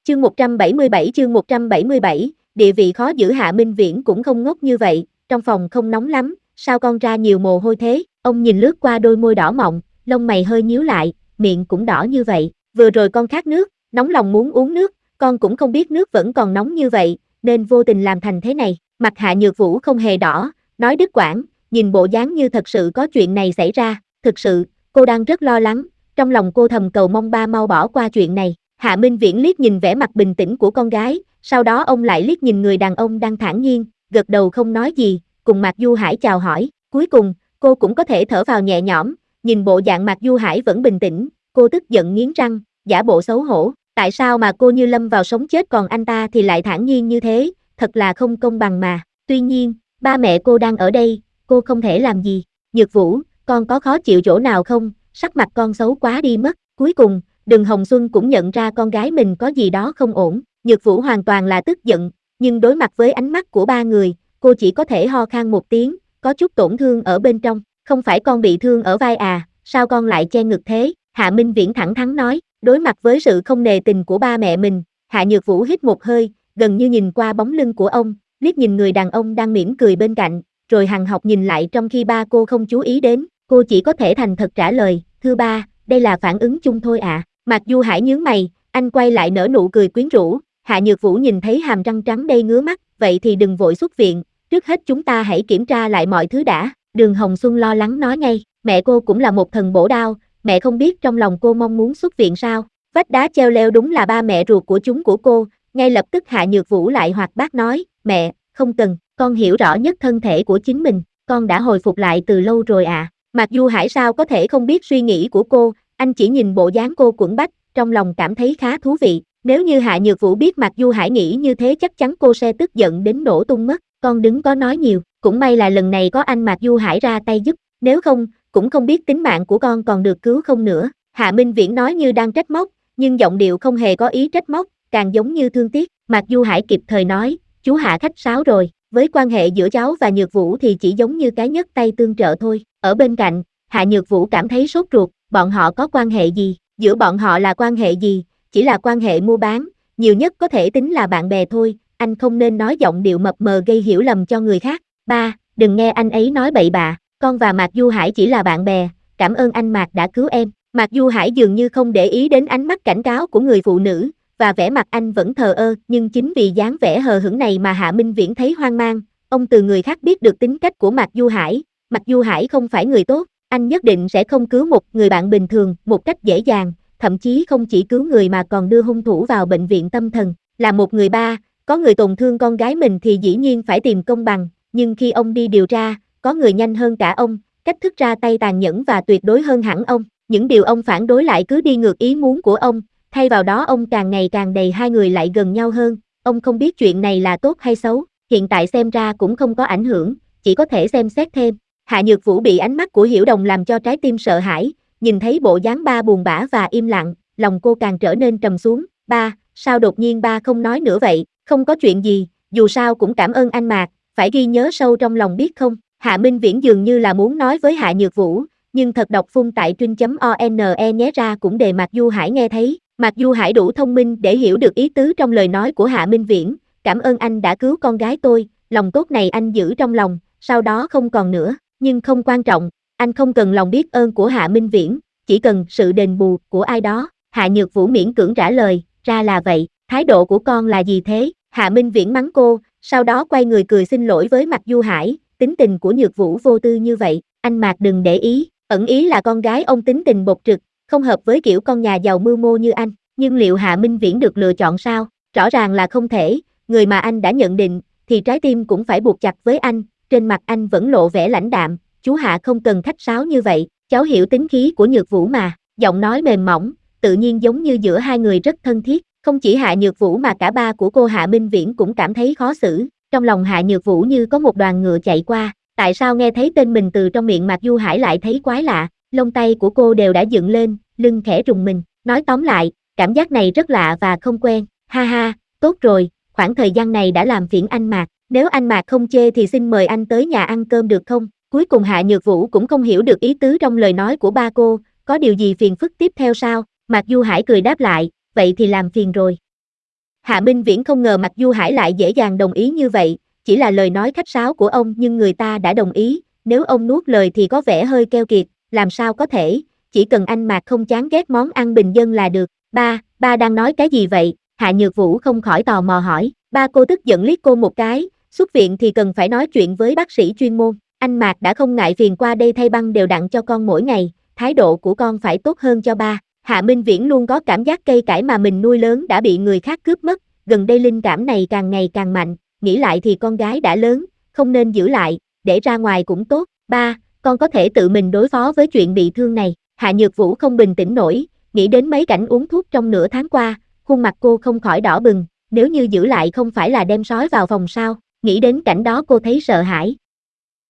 Chương 177, địa vị khó giữ. Hạ Minh Viễn cũng không ngốc như vậy, trong phòng không nóng lắm, sao con ra nhiều mồ hôi thế? Ông nhìn lướt qua đôi môi đỏ mọng, lông mày hơi nhíu lại, miệng cũng đỏ như vậy. Vừa rồi con khát nước, nóng lòng muốn uống nước, con cũng không biết nước vẫn còn nóng như vậy, nên vô tình làm thành thế này. Mặt Hạ Nhược Vũ không hề đỏ, nói đứt quãng, nhìn bộ dáng như thật sự có chuyện này xảy ra. Thực sự, cô đang rất lo lắng, trong lòng cô thầm cầu mong ba mau bỏ qua chuyện này. Hạ Minh Viễn liếc nhìn vẻ mặt bình tĩnh của con gái, sau đó ông lại liếc nhìn người đàn ông đang thản nhiên, gật đầu không nói gì, cùng Mạc Du Hải chào hỏi. Cuối cùng, cô cũng có thể thở vào nhẹ nhõm, nhìn bộ dạng Mạc Du Hải vẫn bình tĩnh, cô tức giận nghiến răng, giả bộ xấu hổ. Tại sao mà cô như lâm vào sống chết còn anh ta thì lại thản nhiên như thế, thật là không công bằng mà. Tuy nhiên, ba mẹ cô đang ở đây, cô không thể làm gì. Nhược Vũ, con có khó chịu chỗ nào không? Sắc mặt con xấu quá đi mất. Cuối cùng, Đừng Hồng Xuân cũng nhận ra con gái mình có gì đó không ổn. Nhược Vũ hoàn toàn là tức giận, nhưng đối mặt với ánh mắt của ba người, cô chỉ có thể ho khan một tiếng, có chút tổn thương ở bên trong. Không phải con bị thương ở vai à, sao con lại che ngực thế? Hạ Minh Viễn thẳng thắn nói. Đối mặt với sự không nề tình của ba mẹ mình, Hạ Nhược Vũ hít một hơi, gần như nhìn qua bóng lưng của ông, liếc nhìn người đàn ông đang mỉm cười bên cạnh, rồi hằn học nhìn lại trong khi ba cô không chú ý đến. Cô chỉ có thể thành thật trả lời, thưa ba, đây là phản ứng chung thôi ạ. Mạc Du Hải nhướng mày, anh quay lại nở nụ cười quyến rũ. Hạ Nhược Vũ nhìn thấy hàm răng trắng đây ngứa mắt, vậy thì đừng vội xuất viện, trước hết chúng ta hãy kiểm tra lại mọi thứ đã. Đường Hồng Xuân lo lắng nói ngay, mẹ cô cũng là một thần bổ đao, mẹ không biết trong lòng cô mong muốn xuất viện sao? Vách đá treo leo đúng là ba mẹ ruột của chúng của cô. Ngay lập tức Hạ Nhược Vũ lại hoạt bát nói, mẹ, không cần, con hiểu rõ nhất thân thể của chính mình, con đã hồi phục lại từ lâu rồi ạ. Mạc Du Hải sao có thể không biết suy nghĩ của cô, anh chỉ nhìn bộ dáng cô quẫn bách, trong lòng cảm thấy khá thú vị. Nếu như Hạ Nhược Vũ biết Mạc Du Hải nghĩ như thế chắc chắn cô sẽ tức giận đến nổ tung mất. Con đừng có nói nhiều, cũng may là lần này có anh Mạc Du Hải ra tay giúp, nếu không, cũng không biết tính mạng của con còn được cứu không nữa. Hạ Minh Viễn nói như đang trách móc, nhưng giọng điệu không hề có ý trách móc, càng giống như thương tiếc. Mạc Du Hải kịp thời nói, chú Hạ khách sáo rồi, với quan hệ giữa cháu và Nhược Vũ thì chỉ giống như cái nhấc tay tương trợ thôi. Ở bên cạnh, Hạ Nhược Vũ cảm thấy sốt ruột, bọn họ có quan hệ gì? Giữa bọn họ là quan hệ gì? Chỉ là quan hệ mua bán, nhiều nhất có thể tính là bạn bè thôi, anh không nên nói giọng điệu mập mờ gây hiểu lầm cho người khác. Ba, đừng nghe anh ấy nói bậy bạ, con và Mạc Du Hải chỉ là bạn bè, cảm ơn anh Mạc đã cứu em. Mạc Du Hải dường như không để ý đến ánh mắt cảnh cáo của người phụ nữ, và vẻ mặt anh vẫn thờ ơ, nhưng chính vì dáng vẻ hờ hững này mà Hạ Minh Viễn thấy hoang mang. Ông từ người khác biết được tính cách của Mạc Du Hải. Mạc Du Hải không phải người tốt, anh nhất định sẽ không cứu một người bạn bình thường một cách dễ dàng, thậm chí không chỉ cứu người mà còn đưa hung thủ vào bệnh viện tâm thần. Là một người ba, có người tổn thương con gái mình thì dĩ nhiên phải tìm công bằng, nhưng khi ông đi điều tra, có người nhanh hơn cả ông, cách thức ra tay tàn nhẫn và tuyệt đối hơn hẳn ông. Những điều ông phản đối lại cứ đi ngược ý muốn của ông, thay vào đó ông càng ngày càng đẩy hai người lại gần nhau hơn. Ông không biết chuyện này là tốt hay xấu, hiện tại xem ra cũng không có ảnh hưởng, chỉ có thể xem xét thêm. Hạ Nhược Vũ bị ánh mắt của Hiểu Đồng làm cho trái tim sợ hãi, nhìn thấy bộ dáng ba buồn bã và im lặng, lòng cô càng trở nên trầm xuống. Ba, sao đột nhiên ba không nói nữa vậy? Không có chuyện gì, dù sao cũng cảm ơn anh Mạc, phải ghi nhớ sâu trong lòng biết không? Hạ Minh Viễn dường như là muốn nói với Hạ Nhược Vũ, nhưng thật độc phun tại trinh.one nhé ra cũng để Mạc Du Hải nghe thấy. Mạc Du Hải đủ thông minh để hiểu được ý tứ trong lời nói của Hạ Minh Viễn, cảm ơn anh đã cứu con gái tôi, lòng tốt này anh giữ trong lòng, sau đó không còn nữa, nhưng không quan trọng, anh không cần lòng biết ơn của Hạ Minh Viễn, chỉ cần sự đền bù của ai đó. Hạ Nhược Vũ miễn cưỡng trả lời, ra là vậy, thái độ của con là gì thế? Hạ Minh Viễn mắng cô, sau đó quay người cười xin lỗi với Mạc Du Hải, tính tình của Nhược Vũ vô tư như vậy, anh Mạc đừng để ý, ẩn ý là con gái ông tính tình bộc trực, không hợp với kiểu con nhà giàu mưu mô như anh, nhưng liệu Hạ Minh Viễn được lựa chọn sao? Rõ ràng là không thể, người mà anh đã nhận định, thì trái tim cũng phải buộc chặt với anh. Trên mặt anh vẫn lộ vẻ lãnh đạm, chú Hạ không cần khách sáo như vậy, cháu hiểu tính khí của Nhược Vũ mà, giọng nói mềm mỏng, tự nhiên giống như giữa hai người rất thân thiết. Không chỉ Hạ Nhược Vũ mà cả ba của cô Hạ Minh Viễn cũng cảm thấy khó xử, trong lòng Hạ Nhược Vũ như có một đoàn ngựa chạy qua, tại sao nghe thấy tên mình từ trong miệng Mạc Du Hải lại thấy quái lạ, lông tay của cô đều đã dựng lên, lưng khẽ rùng mình, nói tóm lại, cảm giác này rất lạ và không quen, ha ha, tốt rồi, khoảng thời gian này đã làm phiền anh Mạc. Nếu anh Mạc không chê thì xin mời anh tới nhà ăn cơm được không? Cuối cùng Hạ Nhược Vũ cũng không hiểu được ý tứ trong lời nói của ba cô, có điều gì phiền phức tiếp theo sao? Mạc Du Hải cười đáp lại, vậy thì làm phiền rồi. Hạ Minh Viễn không ngờ Mạc Du Hải lại dễ dàng đồng ý như vậy, chỉ là lời nói khách sáo của ông nhưng người ta đã đồng ý, nếu ông nuốt lời thì có vẻ hơi keo kiệt, làm sao có thể, chỉ cần anh Mạc không chán ghét món ăn bình dân là được. Ba đang nói cái gì vậy? Hạ Nhược Vũ không khỏi tò mò hỏi. Ba cô tức giận liếc cô một cái, xuất viện thì cần phải nói chuyện với bác sĩ chuyên môn. Anh Mạc đã không ngại phiền qua đây thay băng đều đặn cho con mỗi ngày, thái độ của con phải tốt hơn cho ba. Hạ Minh Viễn luôn có cảm giác cây cải mà mình nuôi lớn đã bị người khác cướp mất, gần đây linh cảm này càng ngày càng mạnh, nghĩ lại thì con gái đã lớn, không nên giữ lại, để ra ngoài cũng tốt. Ba, con có thể tự mình đối phó với chuyện bị thương này. Hạ Nhược Vũ không bình tĩnh nổi, nghĩ đến mấy cảnh uống thuốc trong nửa tháng qua, khuôn mặt cô không khỏi đỏ bừng, nếu như giữ lại không phải là đem sói vào phòng sao, nghĩ đến cảnh đó cô thấy sợ hãi.